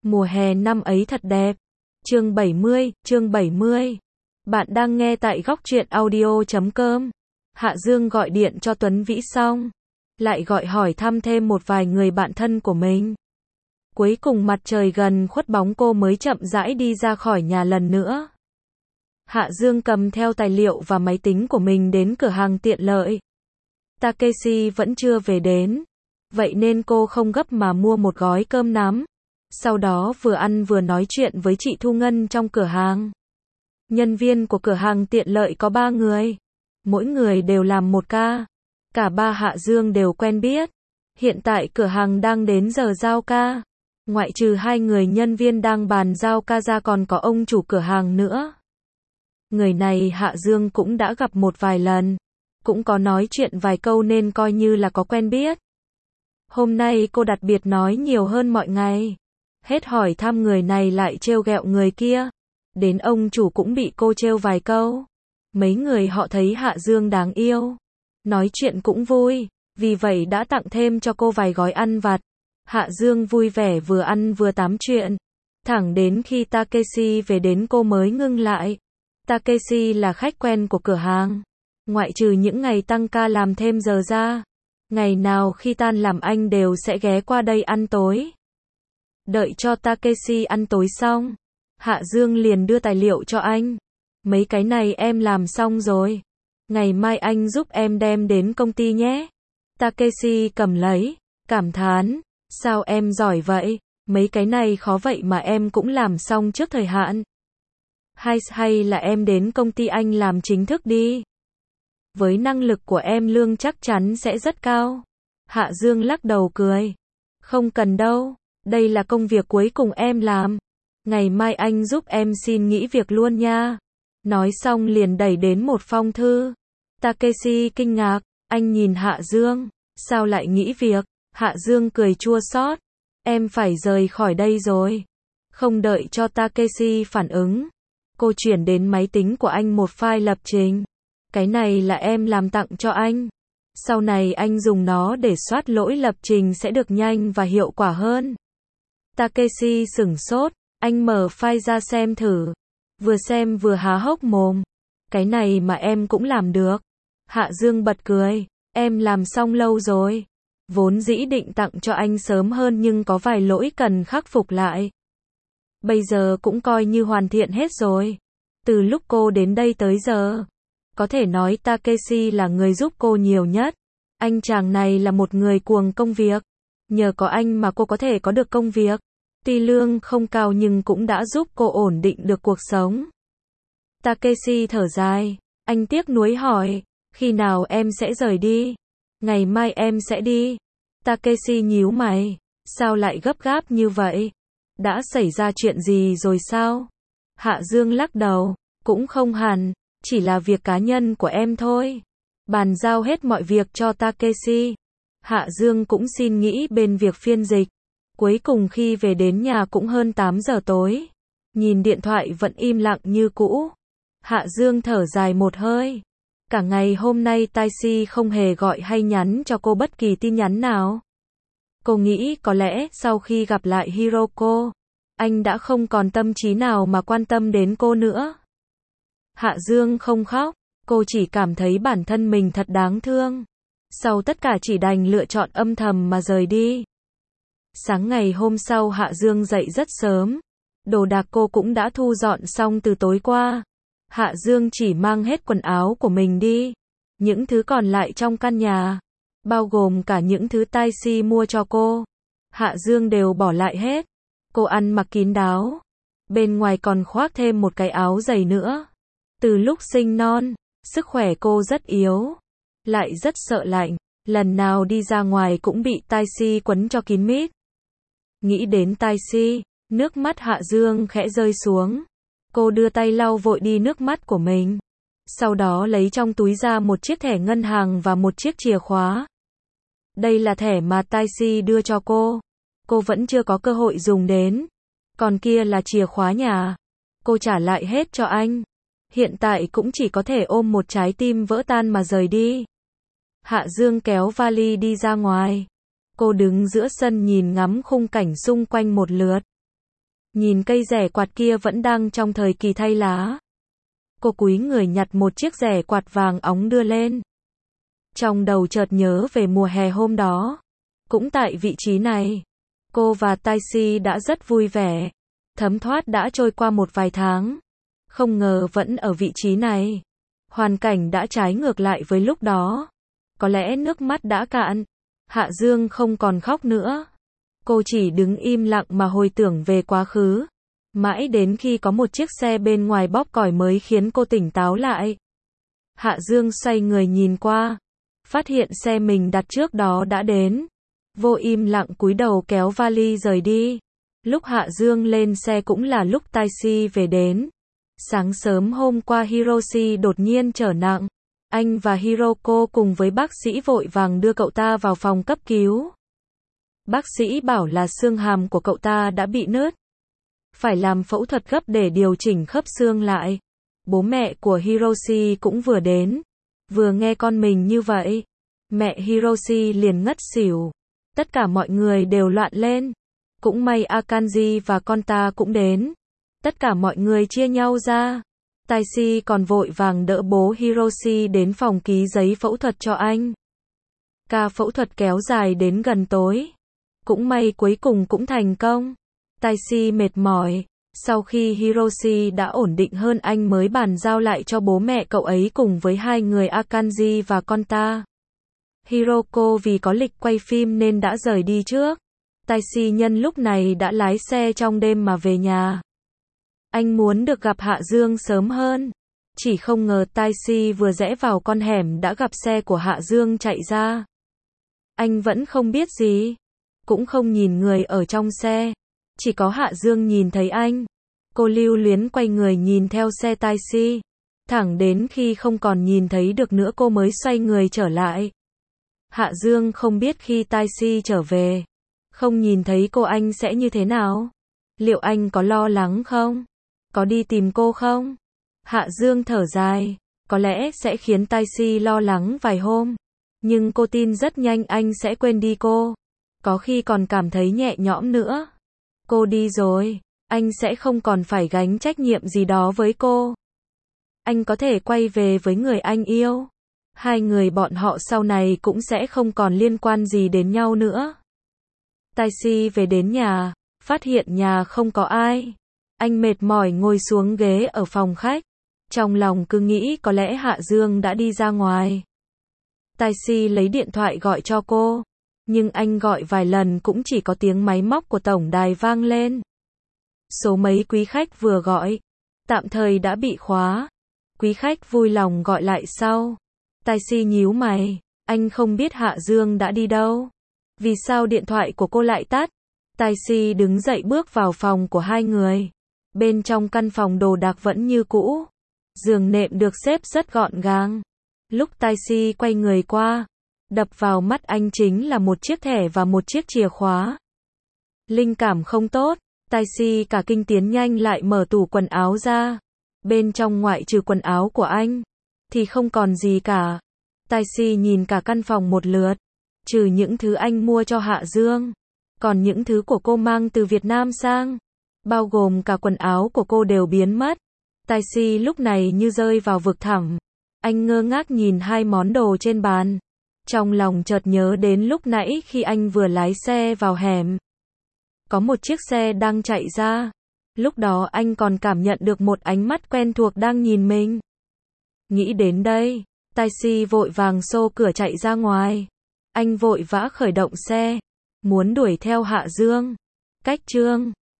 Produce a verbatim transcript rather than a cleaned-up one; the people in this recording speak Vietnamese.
Mùa hè năm ấy thật đẹp. Chương bảy mươi, chương bảy mươi. Bạn đang nghe tại góc truyện audio chấm com. Hạ Dương gọi điện cho Tuấn Vĩ xong, lại gọi hỏi thăm thêm một vài người bạn thân của mình. Cuối cùng mặt trời gần khuất bóng cô mới chậm rãi đi ra khỏi nhà lần nữa. Hạ Dương cầm theo tài liệu và máy tính của mình đến cửa hàng tiện lợi. Takeshi vẫn chưa về đến, vậy nên cô không gấp mà mua một gói cơm nắm. Sau đó vừa ăn vừa nói chuyện với chị Thu Ngân trong cửa hàng. Nhân viên của cửa hàng tiện lợi có ba người. Mỗi người đều làm một ca. Cả ba Hạ Dương đều quen biết. Hiện tại cửa hàng đang đến giờ giao ca. Ngoại trừ hai người nhân viên đang bàn giao ca ra còn có ông chủ cửa hàng nữa. Người này Hạ Dương cũng đã gặp một vài lần. Cũng có nói chuyện vài câu nên coi như là có quen biết. Hôm nay cô đặc biệt nói nhiều hơn mọi ngày. Hết hỏi thăm người này lại trêu ghẹo người kia. Đến ông chủ cũng bị cô trêu vài câu. Mấy người họ thấy Hạ Dương đáng yêu. Nói chuyện cũng vui. Vì vậy đã tặng thêm cho cô vài gói ăn vặt. Hạ Dương vui vẻ vừa ăn vừa tám chuyện. Thẳng đến khi Takeshi về đến cô mới ngưng lại. Takeshi là khách quen của cửa hàng. Ngoại trừ những ngày tăng ca làm thêm giờ ra. Ngày nào khi tan làm anh đều sẽ ghé qua đây ăn tối. Đợi cho Takeshi ăn tối xong, Hạ Dương liền đưa tài liệu cho anh. Mấy cái này em làm xong rồi. Ngày mai anh giúp em đem đến công ty nhé. Takeshi cầm lấy, cảm thán. Sao em giỏi vậy? Mấy cái này khó vậy mà em cũng làm xong trước thời hạn. Hay hay là em đến công ty anh làm chính thức đi. Với năng lực của em lương chắc chắn sẽ rất cao. Hạ Dương lắc đầu cười. Không cần đâu. Đây là công việc cuối cùng em làm. Ngày mai anh giúp em xin nghỉ việc luôn nha. Nói xong liền đẩy đến một phong thư. Takeshi kinh ngạc. Anh nhìn Hạ Dương. Sao lại nghỉ việc? Hạ Dương cười chua xót. Em phải rời khỏi đây rồi. Không đợi cho Takeshi phản ứng. Cô chuyển đến máy tính của anh một file lập trình. Cái này là em làm tặng cho anh. Sau này anh dùng nó để soát lỗi lập trình sẽ được nhanh và hiệu quả hơn. Takeshi sửng sốt, anh mở file ra xem thử. Vừa xem vừa há hốc mồm. Cái này mà em cũng làm được. Hạ Dương bật cười, em làm xong lâu rồi. Vốn dĩ định tặng cho anh sớm hơn nhưng có vài lỗi cần khắc phục lại. Bây giờ cũng coi như hoàn thiện hết rồi. Từ lúc cô đến đây tới giờ, có thể nói Takeshi là người giúp cô nhiều nhất. Anh chàng này là một người cuồng công việc. Nhờ có anh mà cô có thể có được công việc. Tuy lương không cao nhưng cũng đã giúp cô ổn định được cuộc sống. Takeshi thở dài. Anh tiếc nuối hỏi. Khi nào em sẽ rời đi? Ngày mai em sẽ đi. Takeshi nhíu mày. Sao lại gấp gáp như vậy? Đã xảy ra chuyện gì rồi sao? Hạ Dương lắc đầu. Cũng không hẳn. Chỉ là việc cá nhân của em thôi. Bàn giao hết mọi việc cho Takeshi. Hạ Dương cũng xin nghỉ bên việc phiên dịch. Cuối cùng khi về đến nhà cũng hơn tám giờ tối. Nhìn điện thoại vẫn im lặng như cũ. Hạ Dương thở dài một hơi. Cả ngày hôm nay Takeshi không hề gọi hay nhắn cho cô bất kỳ tin nhắn nào. Cô nghĩ có lẽ sau khi gặp lại Hiroko, anh đã không còn tâm trí nào mà quan tâm đến cô nữa. Hạ Dương không khóc, cô chỉ cảm thấy bản thân mình thật đáng thương. Sau tất cả chỉ đành lựa chọn âm thầm mà rời đi. Sáng ngày hôm sau Hạ Dương dậy rất sớm. Đồ đạc cô cũng đã thu dọn xong từ tối qua. Hạ Dương chỉ mang hết quần áo của mình đi. Những thứ còn lại trong căn nhà, bao gồm cả những thứ Takeshi mua cho cô, Hạ Dương đều bỏ lại hết. Cô ăn mặc kín đáo. Bên ngoài còn khoác thêm một cái áo dày nữa. Từ lúc sinh non, sức khỏe cô rất yếu. Lại rất sợ lạnh. Lần nào đi ra ngoài cũng bị Takeshi quấn cho kín mít. Nghĩ đến Takeshi, nước mắt Hạ Dương khẽ rơi xuống. Cô đưa tay lau vội đi nước mắt của mình. Sau đó lấy trong túi ra một chiếc thẻ ngân hàng và một chiếc chìa khóa. Đây là thẻ mà Takeshi đưa cho cô. Cô vẫn chưa có cơ hội dùng đến. Còn kia là chìa khóa nhà. Cô trả lại hết cho anh. Hiện tại cũng chỉ có thể ôm một trái tim vỡ tan mà rời đi. Hạ Dương kéo vali đi ra ngoài. Cô đứng giữa sân nhìn ngắm khung cảnh xung quanh một lượt. Nhìn cây rẻ quạt kia vẫn đang trong thời kỳ thay lá. Cô cúi người nhặt một chiếc rẻ quạt vàng óng đưa lên. Trong đầu chợt nhớ về mùa hè hôm đó. Cũng tại vị trí này, cô và Taxi đã rất vui vẻ. Thấm thoát đã trôi qua một vài tháng. Không ngờ vẫn ở vị trí này. Hoàn cảnh đã trái ngược lại với lúc đó. Có lẽ nước mắt đã cạn. Hạ Dương không còn khóc nữa. Cô chỉ đứng im lặng mà hồi tưởng về quá khứ. Mãi đến khi có một chiếc xe bên ngoài bóp còi mới khiến cô tỉnh táo lại. Hạ Dương xoay người nhìn qua. Phát hiện xe mình đặt trước đó đã đến. Vô im lặng cúi đầu kéo vali rời đi. Lúc Hạ Dương lên xe cũng là lúc Taxi về đến. Sáng sớm hôm qua Hiroshi đột nhiên trở nặng. Anh và Hiroko cùng với bác sĩ vội vàng đưa cậu ta vào phòng cấp cứu. Bác sĩ bảo là xương hàm của cậu ta đã bị nứt. Phải làm phẫu thuật gấp để điều chỉnh khớp xương lại. Bố mẹ của Hiroshi cũng vừa đến. Vừa nghe con mình như vậy, mẹ Hiroshi liền ngất xỉu. Tất cả mọi người đều loạn lên. Cũng may Akanji và con ta cũng đến. Tất cả mọi người chia nhau ra. Taixi còn vội vàng đỡ bố Hiroshi đến phòng ký giấy phẫu thuật cho anh. Ca phẫu thuật kéo dài đến gần tối. Cũng may cuối cùng cũng thành công. Taixi mệt mỏi. Sau khi Hiroshi đã ổn định hơn anh mới bàn giao lại cho bố mẹ cậu ấy cùng với hai người Akanji và con ta. Hiroko vì có lịch quay phim nên đã rời đi trước. Taixi nhân lúc này đã lái xe trong đêm mà về nhà. Anh muốn được gặp Hạ Dương sớm hơn. Chỉ không ngờ Taixi vừa rẽ vào con hẻm đã gặp xe của Hạ Dương chạy ra. Anh vẫn không biết gì. Cũng không nhìn người ở trong xe. Chỉ có Hạ Dương nhìn thấy anh. Cô lưu luyến quay người nhìn theo xe Taixi. Thẳng đến khi không còn nhìn thấy được nữa cô mới xoay người trở lại. Hạ Dương không biết khi Taixi trở về, không nhìn thấy cô anh sẽ như thế nào. Liệu anh có lo lắng không? Có đi tìm cô không? Hạ Dương thở dài. Có lẽ sẽ khiến Taixi lo lắng vài hôm. Nhưng cô tin rất nhanh anh sẽ quên đi cô. Có khi còn cảm thấy nhẹ nhõm nữa. Cô đi rồi, anh sẽ không còn phải gánh trách nhiệm gì đó với cô. Anh có thể quay về với người anh yêu. Hai người bọn họ sau này cũng sẽ không còn liên quan gì đến nhau nữa. Taixi về đến nhà, phát hiện nhà không có ai. Anh mệt mỏi ngồi xuống ghế ở phòng khách. Trong lòng cứ nghĩ có lẽ Hạ Dương đã đi ra ngoài. Taixi lấy điện thoại gọi cho cô. Nhưng anh gọi vài lần cũng chỉ có tiếng máy móc của tổng đài vang lên. Số mấy quý khách vừa gọi, tạm thời đã bị khóa. Quý khách vui lòng gọi lại sau. Taixi nhíu mày, anh không biết Hạ Dương đã đi đâu. Vì sao điện thoại của cô lại tắt? Taixi đứng dậy bước vào phòng của hai người. Bên trong căn phòng đồ đạc vẫn như cũ. Giường nệm được xếp rất gọn gàng. Lúc Taixi quay người qua, đập vào mắt anh chính là một chiếc thẻ và một chiếc chìa khóa. Linh cảm không tốt, Taixi cả kinh tiến nhanh lại mở tủ quần áo ra. Bên trong ngoại trừ quần áo của anh, thì không còn gì cả. Taixi nhìn cả căn phòng một lượt. Trừ những thứ anh mua cho Hạ Dương. Còn những thứ của cô mang từ Việt Nam sang, bao gồm cả quần áo của cô đều biến mất. Taixi lúc này như rơi vào vực thẳm. Anh ngơ ngác nhìn hai món đồ trên bàn. Trong lòng chợt nhớ đến lúc nãy khi anh vừa lái xe vào hẻm. Có một chiếc xe đang chạy ra. Lúc đó anh còn cảm nhận được một ánh mắt quen thuộc đang nhìn mình. Nghĩ đến đây, Taixi vội vàng xô cửa chạy ra ngoài. Anh vội vã khởi động xe, muốn đuổi theo Hạ Dương. Cách chương